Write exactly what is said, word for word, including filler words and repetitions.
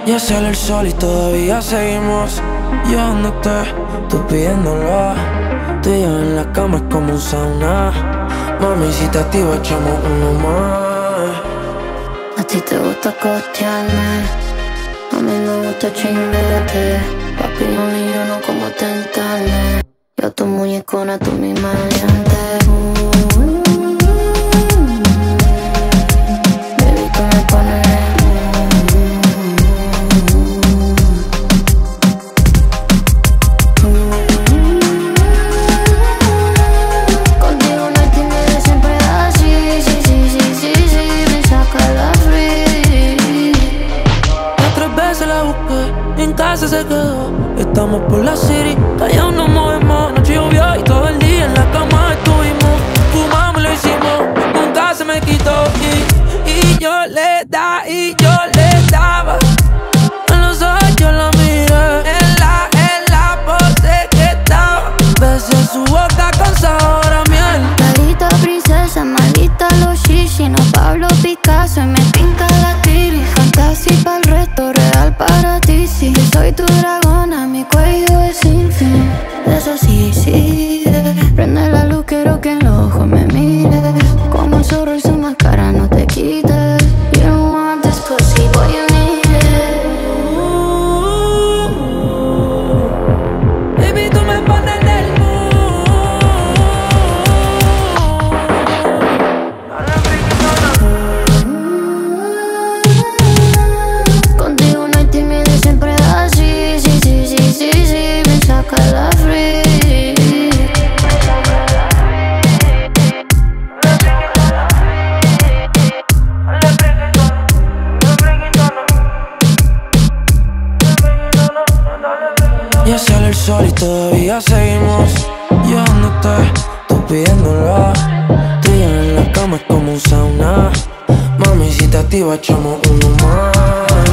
Ya sale el sol y todavía seguimos llevándote, tú pidiéndolo. Tú y yo en la cama es como un sauna. Mami, si te activo echamos uno más. A ti te gusta costearme, a mí me gusta chingarte. Papi, no ni yo no como tentarme. Yo tu muñecona, tú mi maleante. Baby, tú me pones en casa se quedó, estamos por la city, callados nos movemos. Noche llovió y todo el día en la cama estuvimos. Fumamos y lo hicimos, nunca se me quitó. Y, y yo le da y yo le daba. En los ojos yo la miré, en la, en la pose que estaba. Besé su boca con sabor a miel. Maldita princesa, maldita los shishi. No Pablo Picasso y me pinta la tiri. Fantasy pa'l resto, real para ti, sí. Yo soy tu dragona, mi cuello es sin fin. Eso sí, sí, prende la luz, quiero que en los ojos me mires. Como el zorro y su máscara, no te quites. You don't want this pussy, boy, you need it. Baby, tú me pones en el Contigo no hay timidez, siempre así. Sí, sí, sí, sí, sí, me saca la free. Ya sale el sol y todavía seguimos llevándote, tú pidiéndolo. Tú y yo en la cama es como un sauna. Mami, si te activo echamos uno más.